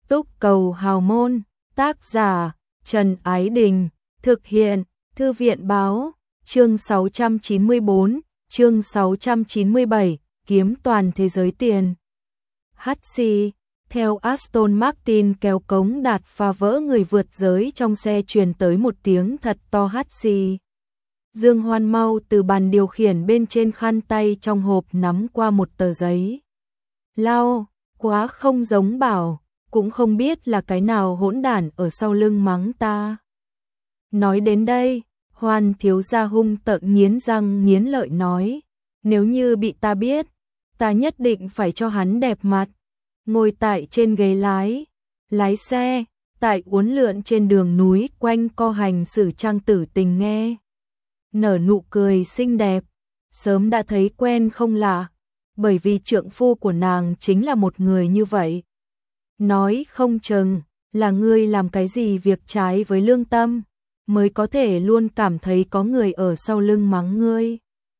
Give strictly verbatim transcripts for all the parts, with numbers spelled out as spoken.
Túc Cầu Hào Môn, tác giả Trần Ái Đình, thực hiện Thư viện Báo, chương sáu trăm chín mươi bốn, chương sáu trăm chín mươi bảy, kiếm toàn thế giới tiền. hát xê, theo Aston Martin kéo cống đạt phá vỡ người vượt giới trong xe truyền tới một tiếng thật to hát xê. Dương Hoan mau từ bàn điều khiển bên trên khăn tay trong hộp nắm qua một tờ giấy. Lau, quá không giống bảo, cũng không biết là cái nào hỗn đản ở sau lưng mắng ta. Nói đến đây, Hoan thiếu gia hung tợn nghiến răng nghiến lợi nói, nếu như bị ta biết, ta nhất định phải cho hắn đẹp mặt. Ngồi tại trên ghế lái, lái xe, tại uốn lượn trên đường núi quanh co hành xử Trang Tử Tình nghe. Nở nụ cười xinh đẹp, sớm đã thấy quen không lạ, bởi vì trượng phu của nàng chính là một người như vậy. Nói không chừng là ngươi làm cái gì việc trái với lương tâm, mới có thể luôn cảm thấy có người ở sau lưng mắng ngươi.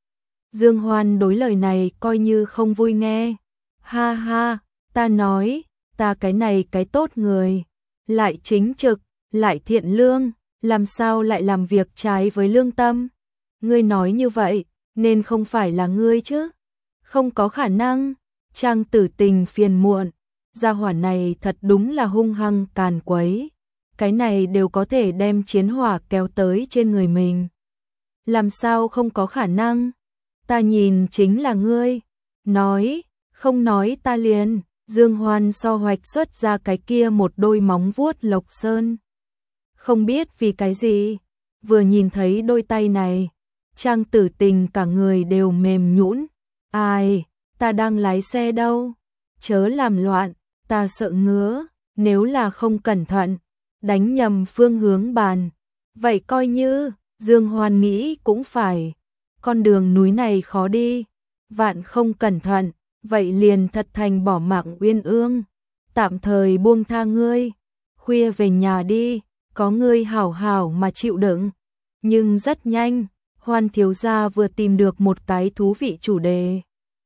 Dương Hoan đối lời này coi như không vui nghe. Ha ha, ta nói, ta cái này cái tốt người, lại chính trực, lại thiện lương, làm sao lại làm việc trái với lương tâm? Ngươi nói như vậy, nên không phải là ngươi chứ? Không có khả năng. Trang Tử Tình phiền muộn, gia hỏa này thật đúng là hung hăng càn quấy. Cái này đều có thể đem chiến hỏa kéo tới trên người mình. Làm sao không có khả năng? Ta nhìn chính là ngươi. Nói, không nói ta liền. Dương Hoan so hoạch xuất ra cái kia một đôi móng vuốt lộc sơn. Không biết vì cái gì, vừa nhìn thấy đôi tay này, Trang Tử Tình cả người đều mềm nhũn. Ai, ta đang lái xe đâu, chớ làm loạn, ta sợ ngứa, nếu là không cẩn thận, đánh nhầm phương hướng bàn. Vậy coi như, Dương Hoan nghĩ cũng phải, con đường núi này khó đi, vạn không cẩn thận, vậy liền thật thành bỏ mạng uyên ương, tạm thời buông tha ngươi, khuya về nhà đi, có ngươi hảo hảo mà chịu đựng. Nhưng rất nhanh, Hoan thiếu gia vừa tìm được một cái thú vị chủ đề.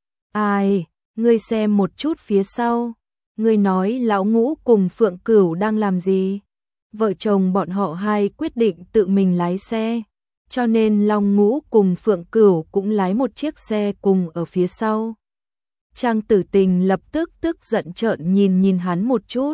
Ai, ngươi xem một chút phía sau, ngươi nói lão Ngũ cùng Phượng Cửu đang làm gì? Vợ chồng bọn họ hai quyết định tự mình lái xe, cho nên Long Ngũ cùng Phượng Cửu cũng lái một chiếc xe cùng ở phía sau. Trang Tử Tình lập tức tức giận trợn nhìn nhìn hắn một chút.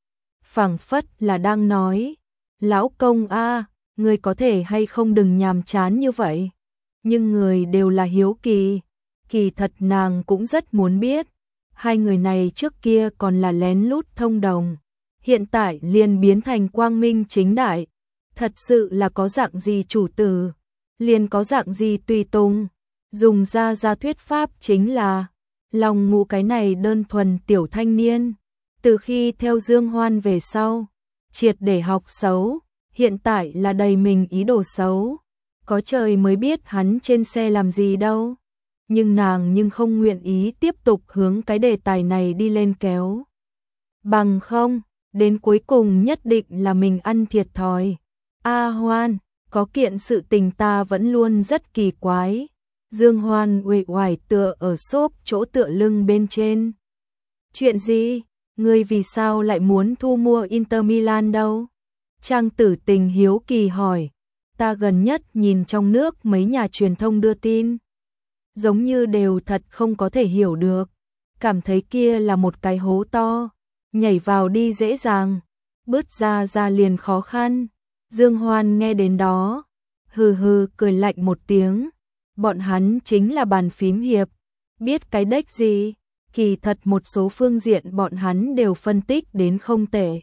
Phảng phất là đang nói, lão công a, ngươi có thể hay không đừng nhàm chán như vậy. Nhưng người đều là hiếu kỳ, kỳ thật nàng cũng rất muốn biết, hai người này trước kia còn là lén lút thông đồng, hiện tại liền biến thành quang minh chính đại, thật sự là có dạng gì chủ tử, liền có dạng gì tùy tùng. Dùng ra ra thuyết pháp chính là, Long Ngũ cái này đơn thuần tiểu thanh niên, từ khi theo Dương Hoan về sau, triệt để học xấu, hiện tại là đầy mình ý đồ xấu, có trời mới biết hắn trên xe làm gì đâu. Nhưng nàng nhưng không nguyện ý tiếp tục hướng cái đề tài này đi lên kéo. Bằng không, đến cuối cùng nhất định là mình ăn thiệt thòi. A Hoan, có kiện sự tình ta vẫn luôn rất kỳ quái. Dương Hoan uể oải tựa ở xốp chỗ tựa lưng bên trên. Chuyện gì? Ngươi vì sao lại muốn thu mua Inter Milan đâu? Trang Tử Tình hiếu kỳ hỏi. Ta gần nhất nhìn trong nước mấy nhà truyền thông đưa tin, giống như đều thật không có thể hiểu được, cảm thấy kia là một cái hố to, nhảy vào đi dễ dàng, bứt ra ra liền khó khăn. Dương Hoan nghe đến đó, hừ hừ cười lạnh một tiếng, bọn hắn chính là bàn phím hiệp, biết cái đếch gì, kỳ thật một số phương diện bọn hắn đều phân tích đến không tệ.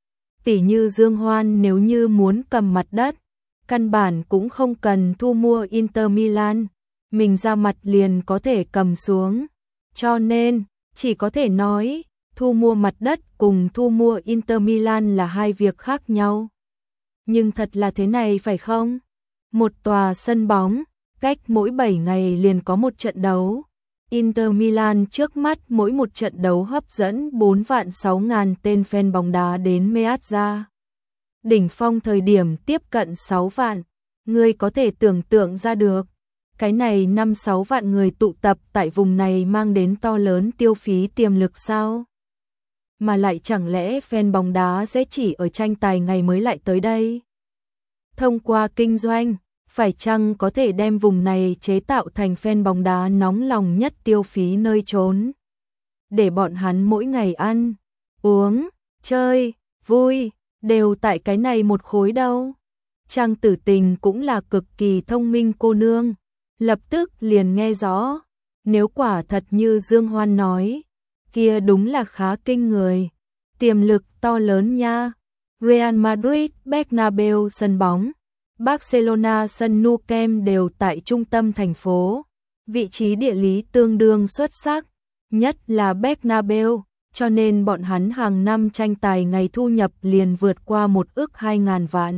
Tỉ như Dương Hoan nếu như muốn cầm mặt đất, căn bản cũng không cần thu mua Inter Milan, mình ra mặt liền có thể cầm xuống. Cho nên, chỉ có thể nói, thu mua mặt đất cùng thu mua Inter Milan là hai việc khác nhau. Nhưng thật là thế này phải không? Một tòa sân bóng, cách mỗi bảy ngày liền có một trận đấu. Inter Milan trước mắt mỗi một trận đấu hấp dẫn bốn vạn sáu ngàn tên fan bóng đá đến Meazza. Đỉnh phong thời điểm tiếp cận sáu vạn, ngươi có thể tưởng tượng ra được. Cái này năm sáu vạn người tụ tập tại vùng này mang đến to lớn tiêu phí tiềm lực sao? mà lại chẳng lẽ fan bóng đá sẽ chỉ ở tranh tài ngày mới lại tới đây? Thông qua kinh doanh, phải chăng có thể đem vùng này chế tạo thành fan bóng đá nóng lòng nhất tiêu phí nơi trốn? Để bọn hắn mỗi ngày ăn, uống, chơi, vui, đều tại cái này một khối đâu. Trang Tử Tình cũng là cực kỳ thông minh cô nương, lập tức liền nghe rõ, nếu quả thật như Dương Hoan nói, kia đúng là khá kinh người, tiềm lực to lớn nha. Real Madrid, Bernabeu sân bóng, Barcelona sân Nou Camp đều tại trung tâm thành phố, vị trí địa lý tương đương xuất sắc, nhất là Bernabeu, cho nên bọn hắn hàng năm tranh tài ngày thu nhập liền vượt qua một ức hai ngàn vạn.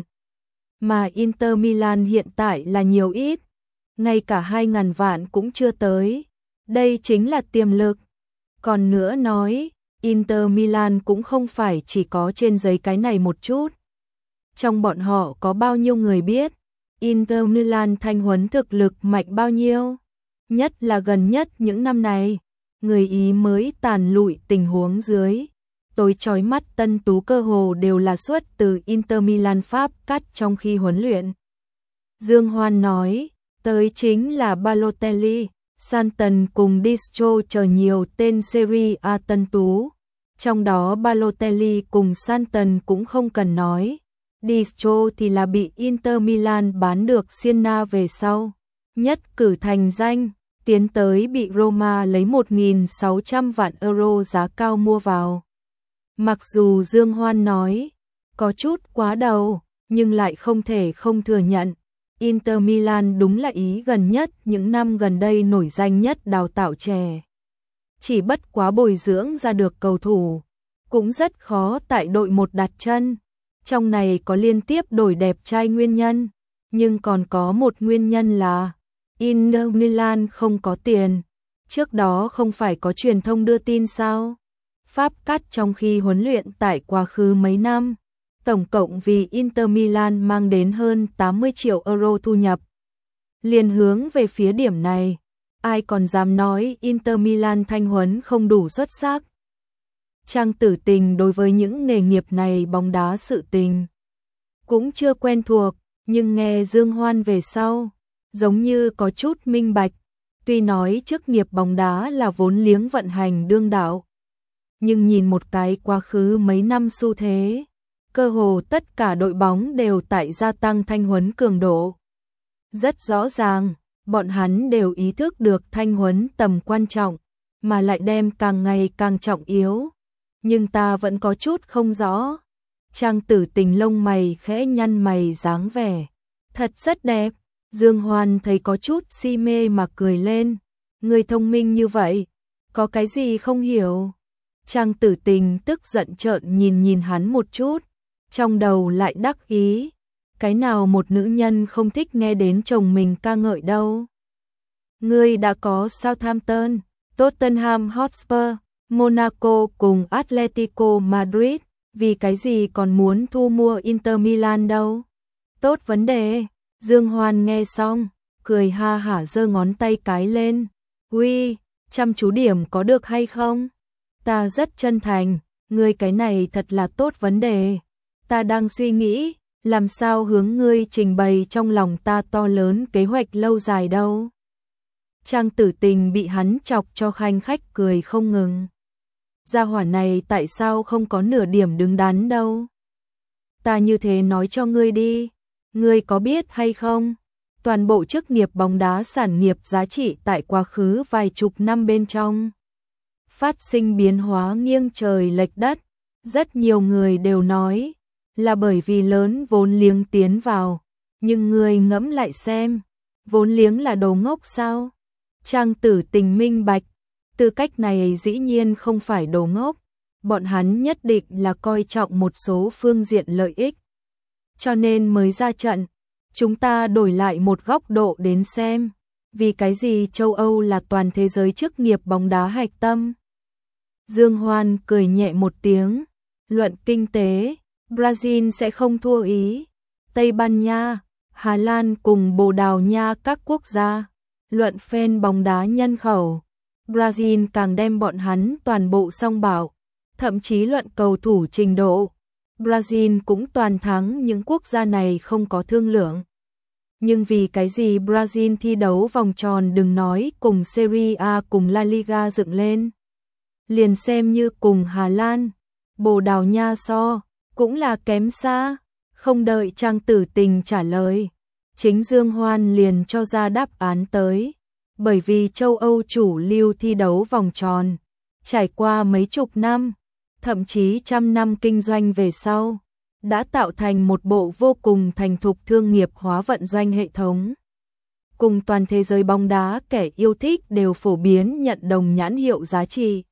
Mà Inter Milan hiện tại là nhiều ít, ngay cả hai ngàn vạn cũng chưa tới. Đây chính là tiềm lực. Còn nữa nói, Inter Milan cũng không phải chỉ có trên giấy cái này một chút. Trong bọn họ có bao nhiêu người biết Inter Milan thanh huấn thực lực mạnh bao nhiêu? Nhất là gần nhất những năm này, người Ý mới tàn lụi tình huống dưới. Tối chói mắt tân tú cơ hồ đều là xuất từ Inter Milan Pháp cắt trong khi huấn luyện. Dương Hoan nói, tới chính là Balotelli, Santon cùng Distro chờ nhiều tên Serie A tân tú. Trong đó Balotelli cùng Santon cũng không cần nói. Distro thì là bị Inter Milan bán được Siena về sau. Nhất cử thành danh, tiến tới bị Roma lấy một nghìn sáu trăm vạn euro giá cao mua vào. Mặc dù Dương Hoan nói, có chút quá đầu, nhưng lại không thể không thừa nhận. Inter Milan đúng là Ý gần nhất những năm gần đây nổi danh nhất đào tạo trẻ. Chỉ bất quá bồi dưỡng ra được cầu thủ, cũng rất khó tại đội một đặt chân. Trong này có liên tiếp đổi đẹp trai nguyên nhân, nhưng còn có một nguyên nhân là Inter Milan không có tiền. Trước đó không phải có truyền thông đưa tin sao? Pháp cắt trong khi huấn luyện tại quá khứ mấy năm, tổng cộng vì Inter Milan mang đến hơn tám mươi triệu euro thu nhập. Liền hướng về phía điểm này, ai còn dám nói Inter Milan thanh huấn không đủ xuất sắc. Trang Tử Tình đối với những nghề nghiệp này bóng đá sự tình cũng chưa quen thuộc, nhưng nghe Dương Hoan về sau, giống như có chút minh bạch. Tuy nói chức nghiệp bóng đá là vốn liếng vận hành đương đạo, nhưng nhìn một cái quá khứ mấy năm xu thế, cơ hồ tất cả đội bóng đều tại gia tăng thanh huấn cường độ. Rất rõ ràng, bọn hắn đều ý thức được thanh huấn tầm quan trọng, mà lại đem càng ngày càng trọng yếu. Nhưng ta vẫn có chút không rõ. Trang Tử Tình lông mày khẽ nhăn mày dáng vẻ. Thật rất đẹp. Dương Hoan thấy có chút si mê mà cười lên. Người thông minh như vậy, có cái gì không hiểu? Trang Tử Tình tức giận trợn nhìn nhìn hắn một chút, trong đầu lại đắc ý. Cái nào một nữ nhân không thích nghe đến chồng mình ca ngợi đâu? Ngươi đã có Southampton, Tottenham Hotspur, Monaco cùng Atletico Madrid, vì cái gì còn muốn thu mua Inter Milan đâu? Tốt vấn đề. Dương Hoan nghe xong, cười ha hả giơ ngón tay cái lên. Uy, chăm chú điểm có được hay không? Ta rất chân thành, ngươi cái này thật là tốt vấn đề. Ta đang suy nghĩ, làm sao hướng ngươi trình bày trong lòng ta to lớn kế hoạch lâu dài đâu. Trang Tử Tình bị hắn chọc cho khanh khách cười không ngừng. Gia hỏa này tại sao không có nửa điểm đứng đắn đâu? Ta như thế nói cho ngươi đi, ngươi có biết hay không? Toàn bộ chức nghiệp bóng đá sản nghiệp giá trị tại quá khứ vài chục năm bên trong phát sinh biến hóa nghiêng trời lệch đất. Rất nhiều người đều nói là bởi vì lớn vốn liếng tiến vào, nhưng ngươi ngẫm lại xem, vốn liếng là đồ ngốc sao? Trang Tử Tình minh bạch, tư cách này dĩ nhiên không phải đồ ngốc, bọn hắn nhất định là coi trọng một số phương diện lợi ích. Cho nên mới ra trận, chúng ta đổi lại một góc độ đến xem, vì cái gì châu Âu là toàn thế giới chức nghiệp bóng đá hạch tâm. Dương Hoan cười nhẹ một tiếng, luận kinh tế, Brazil sẽ không thua Ý, Tây Ban Nha, Hà Lan cùng Bồ Đào Nha các quốc gia. Luận fan bóng đá nhân khẩu, Brazil càng đem bọn hắn toàn bộ song bảo. thậm chí luận cầu thủ trình độ, Brazil cũng toàn thắng những quốc gia này không có thương lượng. Nhưng vì cái gì Brazil thi đấu vòng tròn đừng nói cùng Serie A cùng La Liga dựng lên. Liền xem như cùng Hà Lan, Bồ Đào Nha so, cũng là kém xa. Không đợi Trang Tử Tình trả lời, chính Dương Hoan liền cho ra đáp án tới. Bởi vì châu Âu chủ lưu thi đấu vòng tròn, trải qua mấy chục năm, thậm chí trăm năm kinh doanh về sau, đã tạo thành một bộ vô cùng thành thục thương nghiệp hóa vận doanh hệ thống. Cùng toàn thế giới bóng đá kẻ yêu thích đều phổ biến nhận đồng nhãn hiệu giá trị.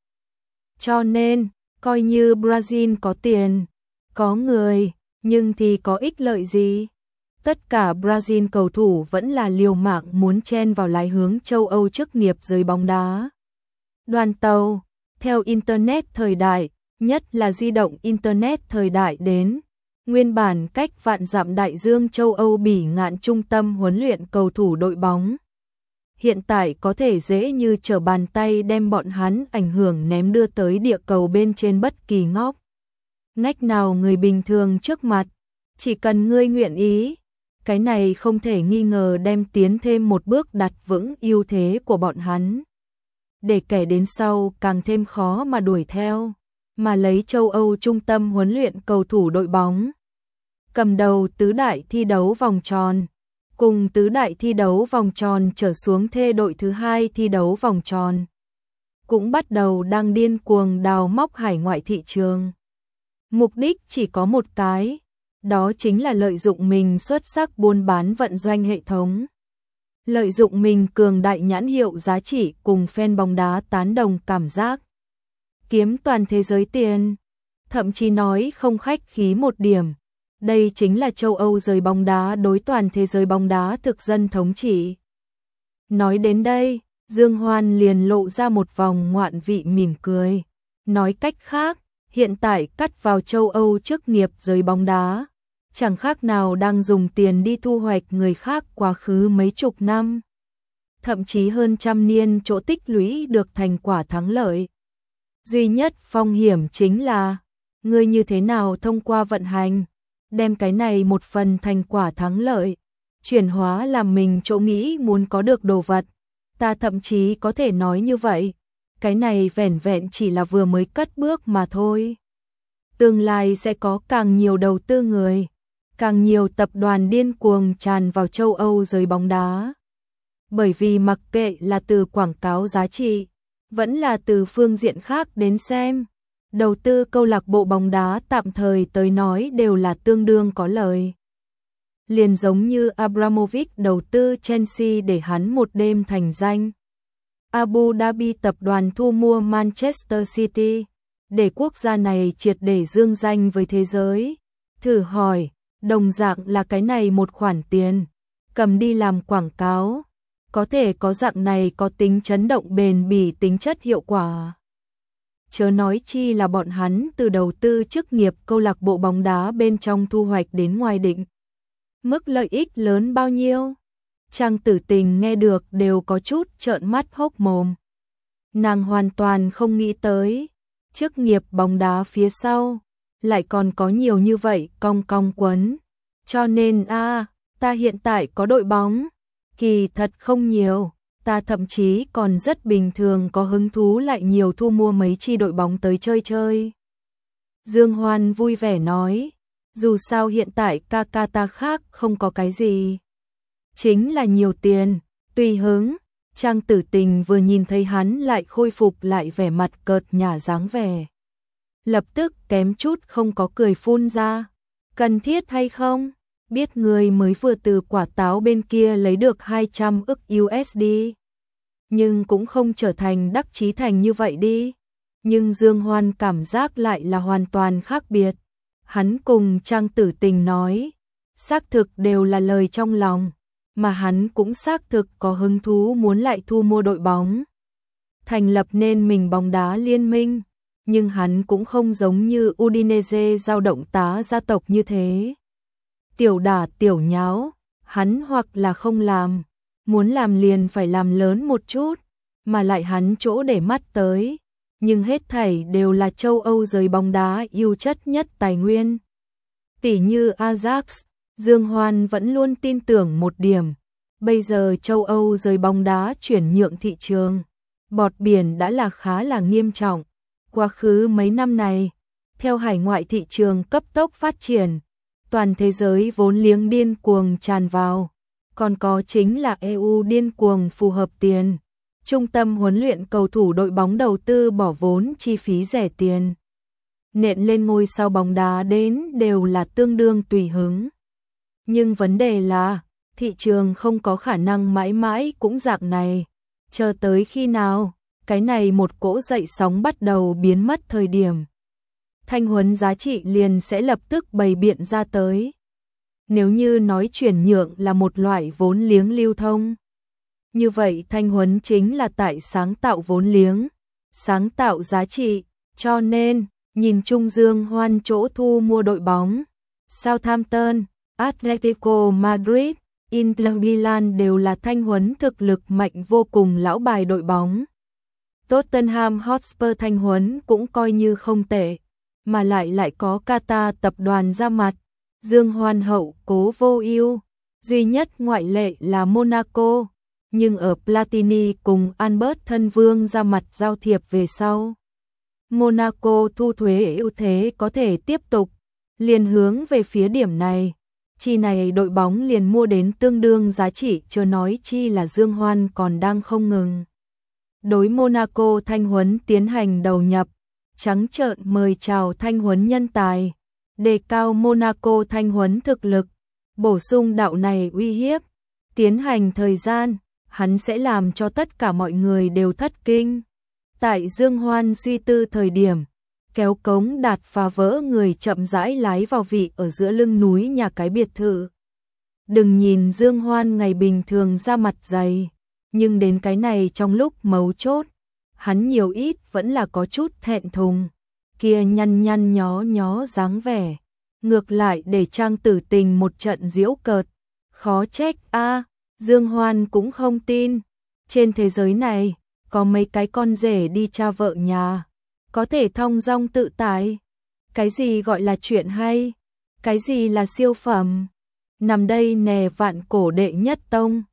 Cho nên, coi như Brazil có tiền, có người, nhưng thì có ích lợi gì? Tất cả Brazil cầu thủ vẫn là liều mạng muốn chen vào lái hướng châu Âu chức nghiệp giới bóng đá. Đoàn tàu, theo Internet thời đại, nhất là di động Internet thời đại đến, nguyên bản cách vạn dặm đại dương châu Âu bỉ ngạn trung tâm huấn luyện cầu thủ đội bóng. Hiện tại có thể dễ như trở bàn tay đem bọn hắn ảnh hưởng ném đưa tới địa cầu bên trên bất kỳ ngóc ngách nào người bình thường trước mặt, chỉ cần ngươi nguyện ý. Cái này không thể nghi ngờ đem tiến thêm một bước đặt vững ưu thế của bọn hắn. Để kẻ đến sau càng thêm khó mà đuổi theo, mà lấy châu Âu trung tâm huấn luyện cầu thủ đội bóng. Cầm đầu tứ đại thi đấu vòng tròn, cùng tứ đại thi đấu vòng tròn trở xuống thê đội thứ hai thi đấu vòng tròn. Cũng bắt đầu đang điên cuồng đào móc hải ngoại thị trường. Mục đích chỉ có một cái, đó chính là lợi dụng mình xuất sắc buôn bán vận doanh hệ thống. Lợi dụng mình cường đại nhãn hiệu giá trị cùng fan bóng đá tán đồng cảm giác. Kiếm toàn thế giới tiền, thậm chí nói không khách khí một điểm. Đây chính là châu Âu giới bóng đá đối toàn thế giới bóng đá thực dân thống trị. Nói đến đây, Dương Hoan liền lộ ra một vòng ngoạn vị mỉm cười. Nói cách khác, hiện tại cắt vào châu Âu chức nghiệp giới bóng đá, chẳng khác nào đang dùng tiền đi thu hoạch người khác quá khứ mấy chục năm, thậm chí hơn trăm niên chỗ tích lũy được thành quả thắng lợi. Duy nhất phong hiểm chính là, người như thế nào thông qua vận hành, đem cái này một phần thành quả thắng lợi, chuyển hóa làm mình chỗ nghĩ muốn có được đồ vật. Ta thậm chí có thể nói như vậy, cái này vẻn vẹn chỉ là vừa mới cất bước mà thôi. Tương lai sẽ có càng nhiều đầu tư người, càng nhiều tập đoàn điên cuồng tràn vào châu Âu giới bóng đá. Bởi vì mặc kệ là từ quảng cáo giá trị, vẫn là từ phương diện khác đến xem, đầu tư câu lạc bộ bóng đá tạm thời tới nói đều là tương đương có lời. Liền giống như Abramovich đầu tư Chelsea để hắn một đêm thành danh. Abu Dhabi tập đoàn thu mua Manchester City, để quốc gia này triệt để dương danh với thế giới. Thử hỏi, đồng dạng là cái này một khoản tiền, cầm đi làm quảng cáo, có thể có dạng này có tính chấn động bền bỉ tính chất hiệu quả. Chớ nói chi là bọn hắn từ đầu tư chức nghiệp câu lạc bộ bóng đá bên trong thu hoạch đến ngoài định. Mức lợi ích lớn bao nhiêu? Trang Tử Tình nghe được đều có chút trợn mắt hốc mồm. Nàng hoàn toàn không nghĩ tới, chức nghiệp bóng đá phía sau, lại còn có nhiều như vậy cong cong quấn. Cho nên a à, ta hiện tại có đội bóng, kỳ thật không nhiều, ta thậm chí còn rất bình thường có hứng thú lại nhiều thu mua mấy chi đội bóng tới chơi chơi. Dương Hoan vui vẻ nói, dù sao hiện tại ca ca ta khác không có cái gì. Chính là nhiều tiền, tùy hứng. Trang Tử Tình vừa nhìn thấy hắn lại khôi phục lại vẻ mặt cợt nhả dáng vẻ. Lập tức kém chút không có cười phun ra. Cần thiết hay không? Biết người mới vừa từ quả táo bên kia lấy được hai trăm ức u ét đê. Nhưng cũng không trở thành đắc chí thành như vậy đi. Nhưng Dương Hoan cảm giác lại là hoàn toàn khác biệt. Hắn cùng Trang Tử Tình nói, xác thực đều là lời trong lòng, mà hắn cũng xác thực có hứng thú muốn lại thu mua đội bóng, thành lập nên mình bóng đá liên minh, nhưng hắn cũng không giống như Udinese dao động tá gia tộc như thế. Tiểu đả tiểu nháo, hắn hoặc là không làm, muốn làm liền phải làm lớn một chút, mà lại hắn chỗ để mắt tới, nhưng hết thảy đều là châu Âu giới bóng đá yêu chất nhất tài nguyên. Tỷ như Ajax, Dương Hoan vẫn luôn tin tưởng một điểm, bây giờ châu Âu giới bóng đá chuyển nhượng thị trường, bọt biển đã là khá là nghiêm trọng. Quá khứ mấy năm này, theo hải ngoại thị trường cấp tốc phát triển, toàn thế giới vốn liếng điên cuồng tràn vào, còn có chính là e u điên cuồng phù hợp tiền. Trung tâm huấn luyện cầu thủ đội bóng đầu tư bỏ vốn chi phí rẻ tiền, nện lên ngôi sao bóng đá đến đều là tương đương tùy hứng. Nhưng vấn đề là, thị trường không có khả năng mãi mãi cũng dạng này, chờ tới khi nào, cái này một cỗ dậy sóng bắt đầu biến mất thời điểm. Thanh huấn giá trị liền sẽ lập tức bày biện ra tới. Nếu như nói chuyển nhượng là một loại vốn liếng lưu thông, như vậy thanh huấn chính là tại sáng tạo vốn liếng, sáng tạo giá trị, cho nên, nhìn chung Dương Hoan chỗ thu mua đội bóng, Southampton, Atletico Madrid, Inter Milan đều là thanh huấn thực lực mạnh vô cùng lão bài đội bóng. Tottenham Hotspur thanh huấn cũng coi như không tệ, mà lại lại có Qatar tập đoàn ra mặt, Dương Hoan hậu cố vô ưu, duy nhất ngoại lệ là Monaco, nhưng ở Platini cùng Albert thân vương ra mặt giao thiệp về sau, Monaco thu thuế ưu thế có thể tiếp tục, liền hướng về phía điểm này, chi này đội bóng liền mua đến tương đương giá trị, chưa nói chi là Dương Hoan còn đang không ngừng đối Monaco thanh huấn tiến hành đầu nhập, trắng trợn mời chào thanh huấn nhân tài, đề cao Monaco thanh huấn thực lực, bổ sung đạo này uy hiếp, tiến hành thời gian, hắn sẽ làm cho tất cả mọi người đều thất kinh. Tại Dương Hoan suy tư thời điểm, kéo cống đạt phá vỡ người chậm rãi lái vào vị ở giữa lưng núi nhà cái biệt thự. Đừng nhìn Dương Hoan ngày bình thường ra mặt dày, nhưng đến cái này trong lúc mấu chốt, hắn nhiều ít vẫn là có chút thẹn thùng, kia nhăn nhăn nhó nhó dáng vẻ, ngược lại để Trang Tử Tình một trận giễu cợt, khó trách a, Dương Hoan cũng không tin, trên thế giới này có mấy cái con rể đi cha vợ nhà, có thể thong dong tự tại. Cái gì gọi là chuyện hay, cái gì là siêu phẩm, nằm đây nè vạn cổ đệ nhất tông.